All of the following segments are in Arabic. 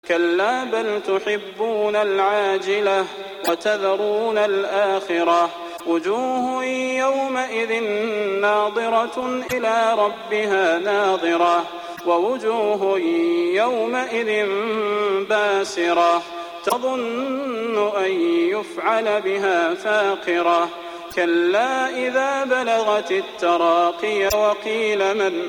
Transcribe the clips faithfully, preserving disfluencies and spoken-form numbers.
كلا بل تحبون العاجلة وتذرون الآخرة وجوه يومئذ ناظرة إلى ربها ناظرة ووجوه يومئذ باسرة تظن أن يفعل بها فاقرة كلا إذا بلغت التراقي وقيل من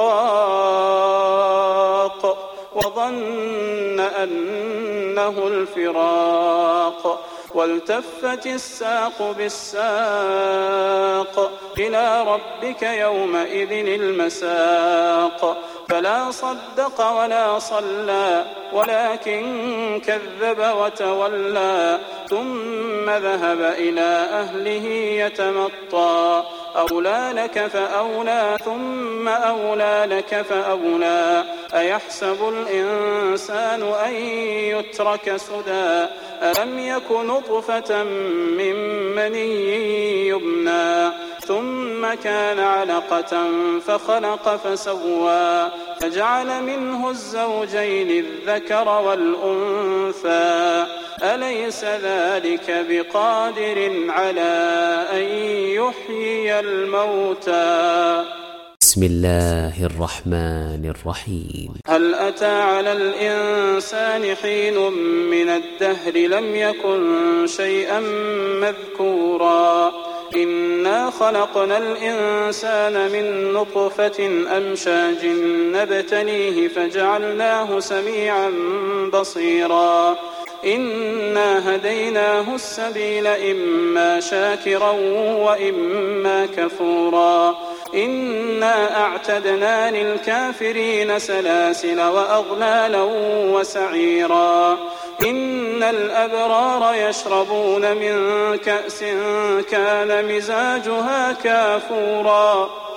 راق وظن أنه الفراق والتفت الساق بالساق إلى ربك يومئذ المساق فلا صدق ولا صلى ولكن كذب وتولى ثم ذهب إلى أهله يتمطى أولى لك فأولى ثم أولى لك فأولى أيحسب الإنسان أن يترك سدى ألم يك نطفة من مني يمنى ثم كان علقة فخلق فسوى فجعل منه الزوجين الذكر والأنثى أليس ذلك بقادر على أن يحيي الموتى بسم الله الرحمن الرحيم هل أتى على الإنسان حين من الدهر لم يكن شيئا مذكورا إنا خلقنا الإنسان من نطفة أمشاج نبتليه فجعلناه سميعا بصيرا إنا هديناه السبيل إما شاكرا وإما كفورا إنا أعتدنا للكافرين سلاسل وأغلالا وسعيرا إن الأبرار يشربون من كأس كان مزاجها كافورا